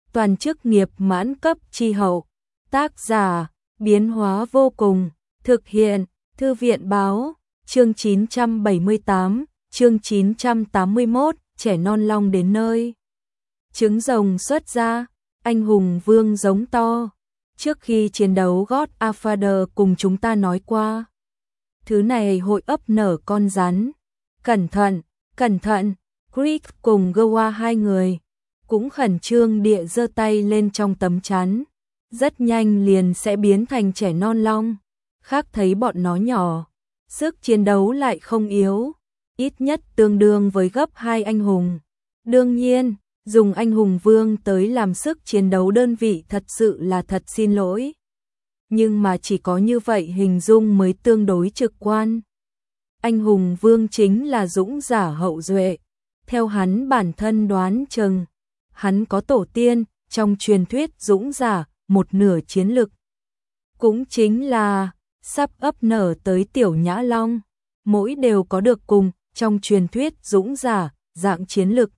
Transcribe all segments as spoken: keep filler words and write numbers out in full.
toàn chức nghiệp mãn cấp chi hậu. Tác giả, biến hóa vô cùng, thực hiện, Thư viện báo, chương chín trăm bảy mươi tám, chương chín trăm tám mươi mốt, trẻ non long đến nơi. Trứng rồng xuất ra, anh hùng vương giống to. Trước khi chiến đấu Godfather cùng chúng ta nói qua. Thứ này hội ấp nở con rắn. Cẩn thận, cẩn thận, Creek cùng Gowa hai người. Cũng khẩn trương địa giơ tay lên trong tấm chắn. Rất nhanh liền sẽ biến thành trẻ non long. Khác thấy bọn nó nhỏ. Sức chiến đấu lại không yếu. Ít nhất tương đương với gấp hai anh hùng. Đương nhiên, dùng anh hùng vương tới làm sức chiến đấu đơn vị thật sự là thật xin lỗi. Nhưng mà chỉ có như vậy hình dung mới tương đối trực quan. Anh hùng vương chính là dũng giả hậu duệ. Theo hắn bản thân đoán chừng, hắn có tổ tiên, trong truyền thuyết dũng giả, một nửa chiến lực. Cũng chính là, sắp ấp nở tới tiểu nhã long. Mỗi đều có được cùng, trong truyền thuyết dũng giả, dạng chiến lực.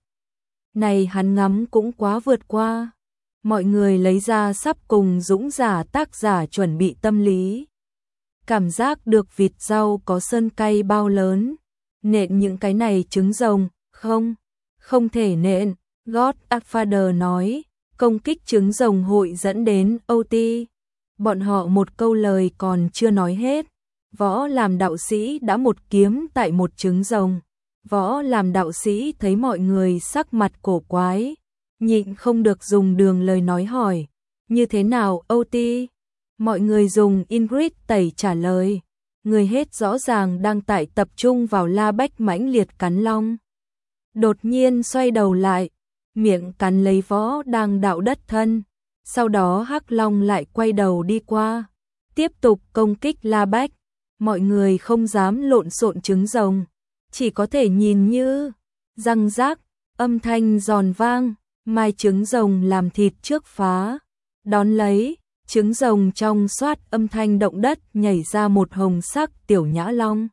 Này hắn ngắm cũng quá vượt qua. Mọi người lấy ra sắp cùng dũng giả tác giả chuẩn bị tâm lý. Cảm giác được vịt rau có sơn cay bao lớn. Nện những cái này trứng rồng, không, không thể nện. Godfather nói, công kích trứng rồng hội dẫn đến ô tê. Bọn họ một câu lời còn chưa nói hết. Võ làm đạo sĩ đã một kiếm tại một trứng rồng. Võ làm đạo sĩ thấy mọi người sắc mặt cổ quái, nhịn không được dùng đường lời nói hỏi, như thế nào ô tê? Mọi người dùng Ingrid tẩy trả lời, người hết rõ ràng đang tại tập trung vào la bách mãnh liệt cắn long. Đột nhiên xoay đầu lại, miệng cắn lấy võ đang đạo đất thân, sau đó hắc long lại quay đầu đi qua, tiếp tục công kích la bách, mọi người không dám lộn xộn trứng rồng. Chỉ có thể nhìn như răng rác, âm thanh giòn vang, mai trứng rồng làm thịt trước phá. Đón lấy, trứng rồng trong xoát âm thanh động đất nhảy ra một hồng sắc tiểu nhã long.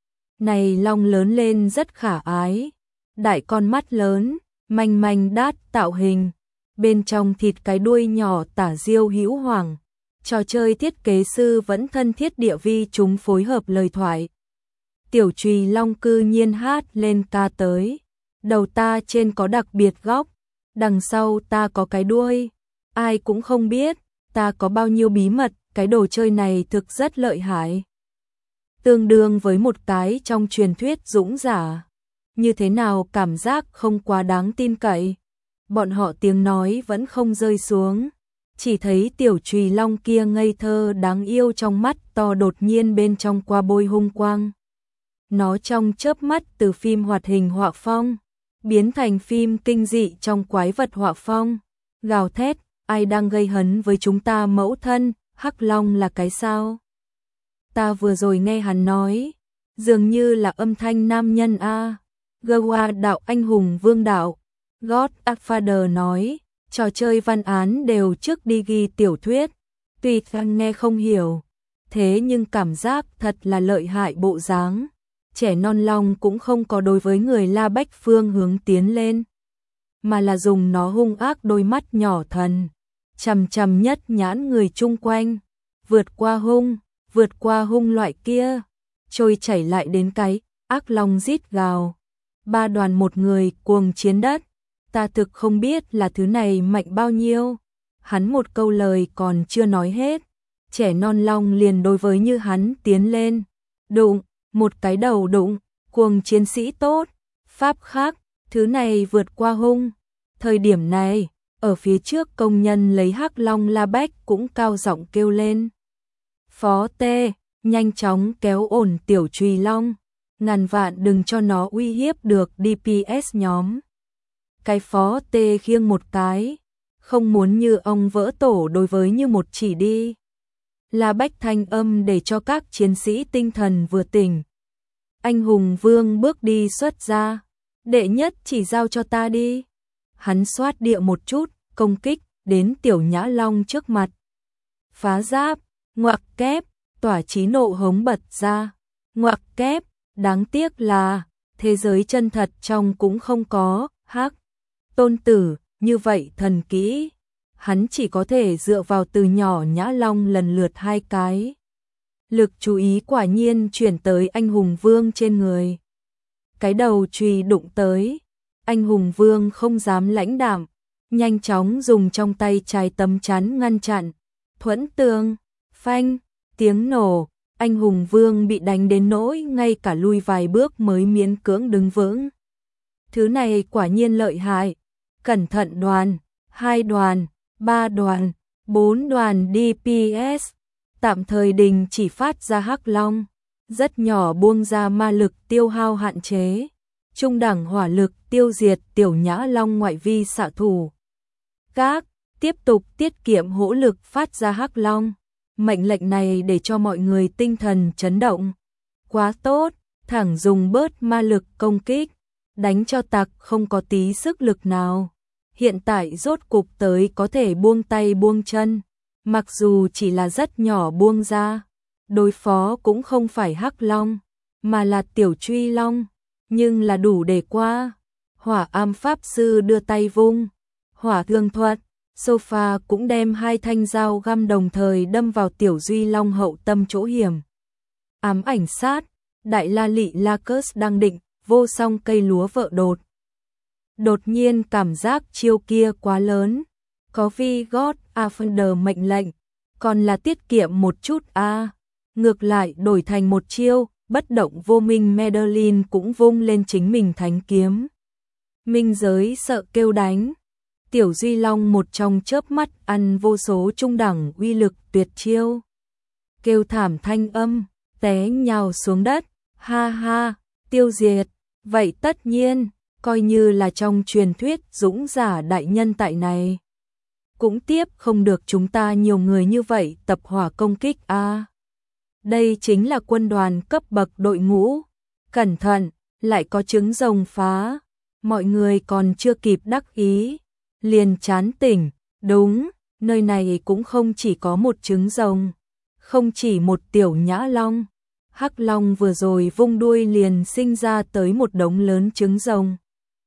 Này long lớn lên rất khả ái, đại con mắt lớn, manh manh đát tạo hình, bên trong thịt cái đuôi nhỏ tả diêu hữu hoàng. Trò chơi thiết kế sư vẫn thân thiết địa vi chúng phối hợp lời thoại. Tiểu Trùy Long cư nhiên hát lên ca tới. Đầu ta trên có đặc biệt góc, đằng sau ta có cái đuôi. Ai cũng không biết, ta có bao nhiêu bí mật, cái đồ chơi này thực rất lợi hại. Tương đương với một cái trong truyền thuyết dũng giả. Như thế nào cảm giác không quá đáng tin cậy. Bọn họ tiếng nói vẫn không rơi xuống. Chỉ thấy tiểu Trùy Long kia ngây thơ đáng yêu trong mắt to đột nhiên bên trong qua bôi hung quang. Nó trong chớp mắt từ phim hoạt hình họa phong, biến thành phim kinh dị trong quái vật họa phong. Gào thét, ai đang gây hấn với chúng ta mẫu thân, hắc long là cái sao? Ta vừa rồi nghe hắn nói, dường như là âm thanh nam nhân a. Gowa đạo anh hùng vương đạo. Godfather nói, trò chơi văn án đều trước đi ghi tiểu thuyết, tuy rằng nghe không hiểu, thế nhưng cảm giác thật là lợi hại bộ dáng. Trẻ non long cũng không có đối với người La Bách phương hướng tiến lên, mà là dùng nó hung ác đôi mắt nhỏ thần, chằm chằm nhất nhãn người chung quanh, vượt qua hung, vượt qua hung loại kia, trôi chảy lại đến cái, ác long rít gào. Ba đoàn một người cuồng chiến đất, ta thực không biết là thứ này mạnh bao nhiêu. Hắn một câu lời còn chưa nói hết, trẻ non long liền đối với như hắn tiến lên, đụng. Một cái đầu đụng, cuồng chiến sĩ tốt, pháp khác, thứ này vượt qua hung. Thời điểm này, ở phía trước công nhân lấy hắc long La Bách cũng cao giọng kêu lên. Phó tê, nhanh chóng kéo ổn tiểu Trùy Long, ngàn vạn đừng cho nó uy hiếp được đê pê ét nhóm. Cái phó tê khiêng một cái, không muốn như ông vỡ tổ đối với như một chỉ đi. La Bách thanh âm để cho các chiến sĩ tinh thần vừa tỉnh. Anh hùng vương bước đi xuất ra, đệ nhất chỉ giao cho ta đi. Hắn xoát địa một chút, công kích, đến tiểu nhã long trước mặt. Phá giáp, ngoặc kép, tỏa chí nộ hống bật ra. Ngoặc kép, đáng tiếc là, thế giới chân thật trong cũng không có, hắc. Tôn tử, như vậy thần kỹ, hắn chỉ có thể dựa vào từ nhỏ Nhã Long lần lượt hai cái. Lực chú ý quả nhiên chuyển tới anh hùng vương trên người. Cái đầu chùy đụng tới, anh hùng vương không dám lãnh đạm, nhanh chóng dùng trong tay trái tấm chắn ngăn chặn. Thuẫn tường, phanh, tiếng nổ, anh hùng vương bị đánh đến nỗi ngay cả lui vài bước mới miễn cưỡng đứng vững. Thứ này quả nhiên lợi hại. Cẩn thận đoàn, hai đoàn, ba đoàn, bốn đoàn đê pê ét. Tạm thời đình chỉ phát ra hắc long, rất nhỏ buông ra ma lực tiêu hao hạn chế. Trung đẳng hỏa lực tiêu diệt tiểu Nhã Long ngoại vi xạ thủ. Các tiếp tục tiết kiệm hỗ lực phát ra hắc long. Mệnh lệnh này để cho mọi người tinh thần chấn động. Quá tốt, thẳng dùng bớt ma lực công kích, đánh cho tặc không có tí sức lực nào. Hiện tại rốt cục tới có thể buông tay buông chân, mặc dù chỉ là rất nhỏ buông ra. Đối phó cũng không phải hắc long, mà là tiểu truy long, nhưng là đủ để qua. Hỏa am pháp sư đưa tay vung, hỏa thương thuật, sofa cũng đem hai thanh dao găm đồng thời đâm vào tiểu duy long hậu tâm chỗ hiểm. Ám ảnh sát, đại la lị Lacus đang định vô song cây lúa vợ đột. Đột nhiên cảm giác chiêu kia quá lớn, có vi God Offender mệnh lệnh, còn là tiết kiệm một chút a. À. Ngược lại đổi thành một chiêu, bất động vô minh Madeline cũng vung lên chính mình thánh kiếm. Minh giới sợ kêu đánh. Tiểu Duy Long một trong chớp mắt ăn vô số trung đẳng uy lực tuyệt chiêu. Kêu thảm thanh âm, té nhào xuống đất, ha ha, tiêu diệt. Vậy tất nhiên, coi như là trong truyền thuyết dũng giả đại nhân tại này. Cũng tiếp không được chúng ta nhiều người như vậy tập hỏa công kích a. À. Đây chính là quân đoàn cấp bậc đội ngũ. Cẩn thận, lại có trứng rồng phá. Mọi người còn chưa kịp đắc ý, liền chán tỉnh. Đúng, nơi này cũng không chỉ có một trứng rồng, không chỉ một tiểu Nhã Long. Hắc long vừa rồi vung đuôi liền sinh ra tới một đống lớn trứng rồng.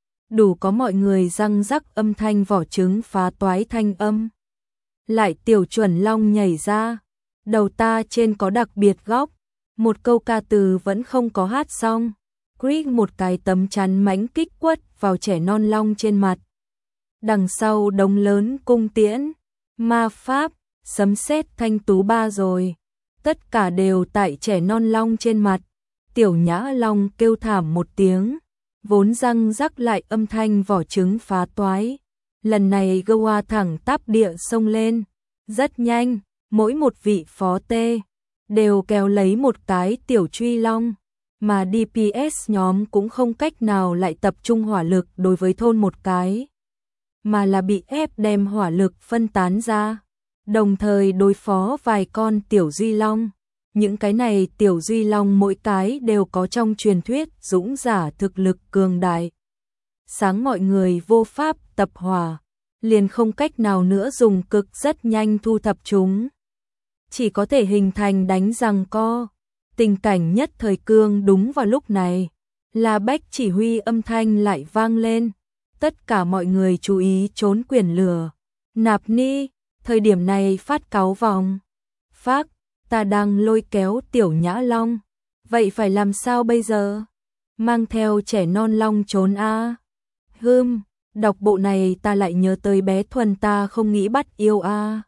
Đủ có mọi người răng rắc âm thanh vỏ trứng phá toái thanh âm. Lại tiểu chuẩn long nhảy ra. Đầu ta trên có đặc biệt góc. Một câu ca từ vẫn không có hát xong. Creek một cái tấm chắn mãnh kích quất vào trẻ non long trên mặt. Đằng sau đống lớn cung tiễn, ma pháp, sấm sét thanh tú ba rồi. Tất cả đều tại trẻ non long trên mặt. Tiểu Nhã Long kêu thảm một tiếng, vốn răng rắc lại âm thanh vỏ trứng phá toái. Lần này Goa thẳng tắp địa xông lên, rất nhanh, mỗi một vị phó tê đều kéo lấy một cái tiểu truy long, mà đê pê ét nhóm cũng không cách nào lại tập trung hỏa lực đối với thôn một cái, mà là bị ép đem hỏa lực phân tán ra, đồng thời đối phó vài con tiểu duy long. Những cái này tiểu duy long mỗi cái đều có trong truyền thuyết dũng giả thực lực cường đại. Sáng mọi người vô pháp tập hỏa, liền không cách nào nữa dùng cực rất nhanh thu thập chúng. Chỉ có thể hình thành đánh giằng co. Tình cảnh nhất thời cương đúng vào lúc này. La Bách chỉ huy âm thanh lại vang lên. Tất cả mọi người chú ý trốn quyển lửa. Nạp Ni, thời điểm này phát cáo vòng. Phác, ta đang lôi kéo tiểu Nhã Long. Vậy phải làm sao bây giờ? Mang theo trẻ non long trốn a. À? Hưm, đọc bộ này ta lại nhớ tới bé Thuần ta không nghĩ bắt yêu a. À?